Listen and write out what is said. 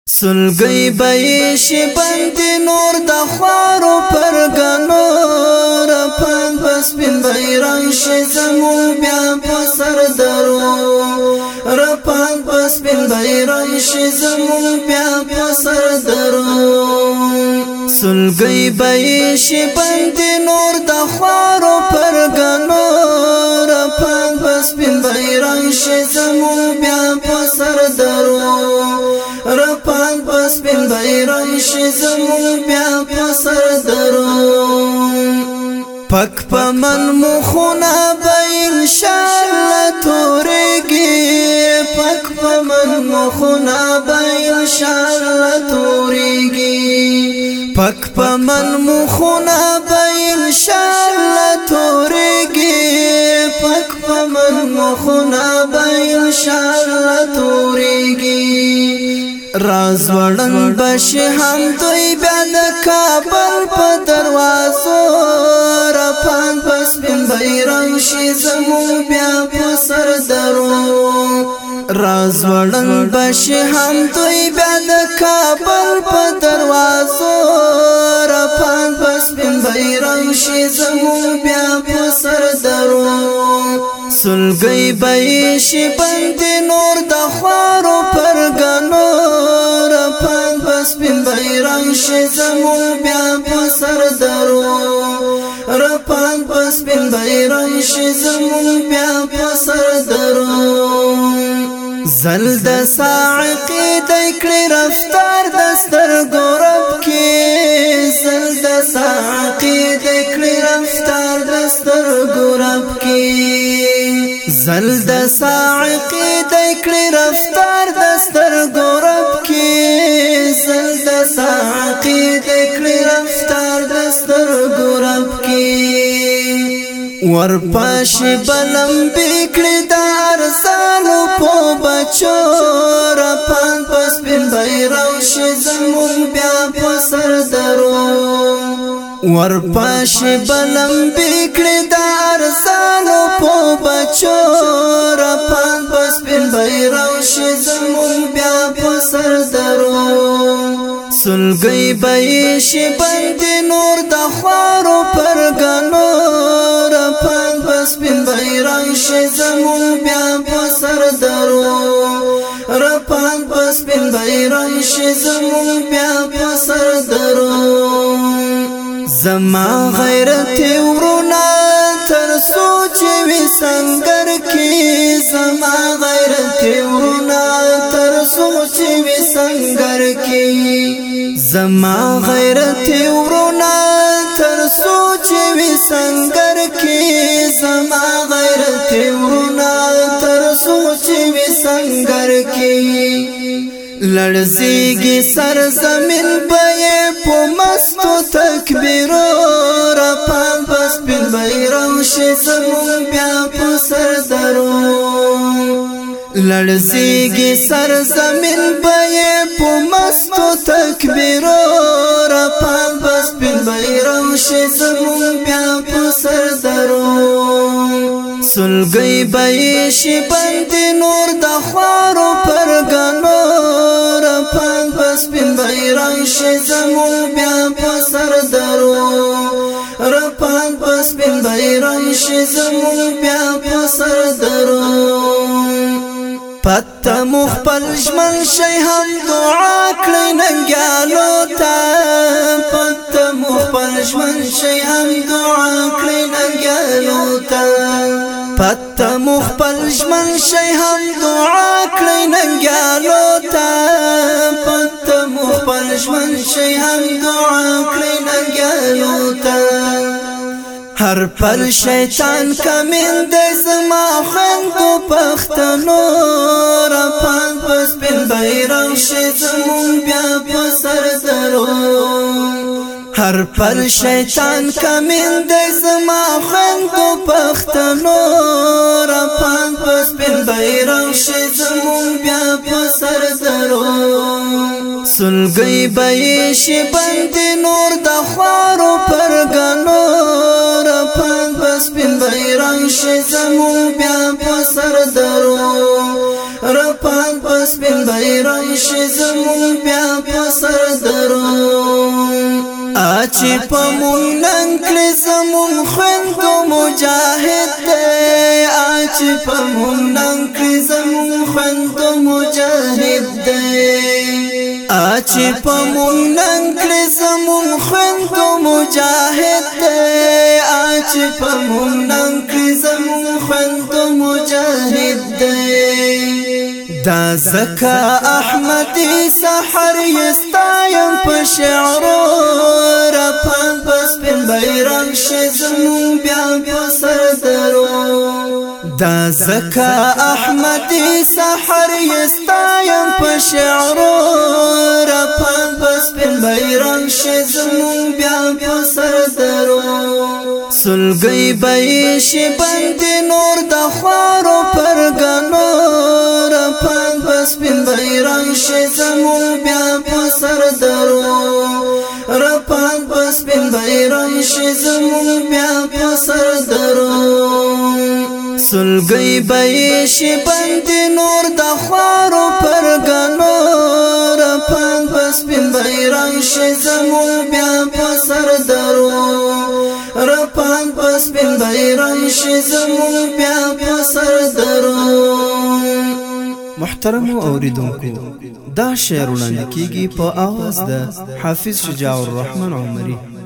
سلګي بيشي بندي نور د خوارو پرګنو رپان بس بن بیرنګ شي زمون بیا په سر درو رپان بس بن بیرنګ شي زمون بیا په سر درو سلګي بيشي بندي نور د خوارو پرګنو رپان بس بن بیرنګ شي زمون بیا په سر درو رپان بس بن بیرنګ شي زمون بیا په سر درو پک پمن مخونه به ان شاء الله تورېږي پک پمن مخونه به ان شاء الله تورېږي پک پمن مخونه به ان شاء الله تورېږي پک پمن مخونه به ان شاء الله تورېږي راز وړن بشي هم دوی بیا د کابل په دروازو رپان بس بن بیرنګ شي زمون بیا په سر درو راز وړن بشي هم دوی بیا د کابل په دروازو رپان بس بن بیرنګ شي زمون بیا په سر درو سلګي بيشي بندي نور د خوارو پرګنو رپان بس بن بیرنګ شي زمون بیا په سر درو رپان بس بن بیرنګ شي زمون بیا په سر درو زلد ساعقي د کړي رفتار دستر ګورب کې زلد ساعقي د کړي رفتار دستر ګورب کې زلد ساعقي د کړي رفتار دستر ګورب کې زلد ساعقي د کړي رفتار دستر ګورب کې ورپاشي بلم بکړي دار سالو په بچو رپان پس بن بیرنګ شي زمون بیا په سر درو ورپاشي بلم بکړي دار سالو په بچو رپان پس بن بیرنګ شي زمون بیا په سر درو سلګي بيشي بندي نور د خوارو پرګنو رپان بس بن بیرنګ شي زمون بیا په سر درو رپان بس بن بیرنګ شي زمون بیا په سر درو زما غیرت ورونه تر سوچ وی سنگر کی زما غیرت ورونه تر سوچ وی سنگر کی زما غیرت ورونه تر سوچ وی سنگر کی زما غیرت ورونه تر سوچ وی سنگر کی لړزيږي سر زمين به په مستو تکبیرو رپان بس بن بیرنګ شي زمون بیا په سر درو لړزيږي سر زمين به په مستو تکبیرو رپان بس بن بیرنګ شي زمون بیا په سر درو سلګي بيشي بندي نور د خوارو پرګنو رپان بس بن بیرنګ شي زمون بیا په سر درو رپان بس بن بیرنګ شي زمون بیا په سر درو پته مخبل ژمن شي هم دعا کړی ننګالو ته پته مخبل ژمن شي هم دعا کړی ننګالو ته پته مخبل ژمن شي هم دعا کړی ننګالو ته پته مخبل ژمن شي هم دعا کړی ننګالو ته هر پل شیطان کمند زما خوندو پختنو رپان پس بن بیرنګ شي زمون بیا په سر درو هر پل شیطان کمند زما خوندو پختنو رپان پس بن بیرنګ شي زمون بیا په سر درو سلګي به شي بند نور د خوارو پرګنو رپان بس بن بیرنګ شي زمون بیا په سر درو رپان بس بن بیرنګ شي زمون بیا په سر درو اچي په مونږ نن کړ زمون خوندو مجاهد دی اچي په مونږ نن کړ زمون خوندو مجاهد دی اچي په مونږ نن کړ زمون خوندو مجاهد دی اچي په مونږ نن کړ زمون خوندو مجاهد دی دا زکا احمدی سحر یستایم په شعرو رپان بس بن بیرنګ شي زمون بیا په سر درو دا زکا احمدی سحر یستایم په شعرو رپان بس بن بیرنګ شي زمون بیا په سر درو سلګي به شي بند نور د خوارو پرګنو رپان بس بن بیرنګ شي زمون بیا په سر درو رپان بس بن بیرنګ شي زمون بیا په سر درو سلګي به شي بند نور د خوارو پرګنو رپان بس بن بیرنګ شي زمون بیا په سر درو رپان بس بن بیرنګ شي زمون بیا په سر درو محترم اوریدونکو دا شعر وړاندې کیږي په आवाज د حافظ شجاع الرحمن عمری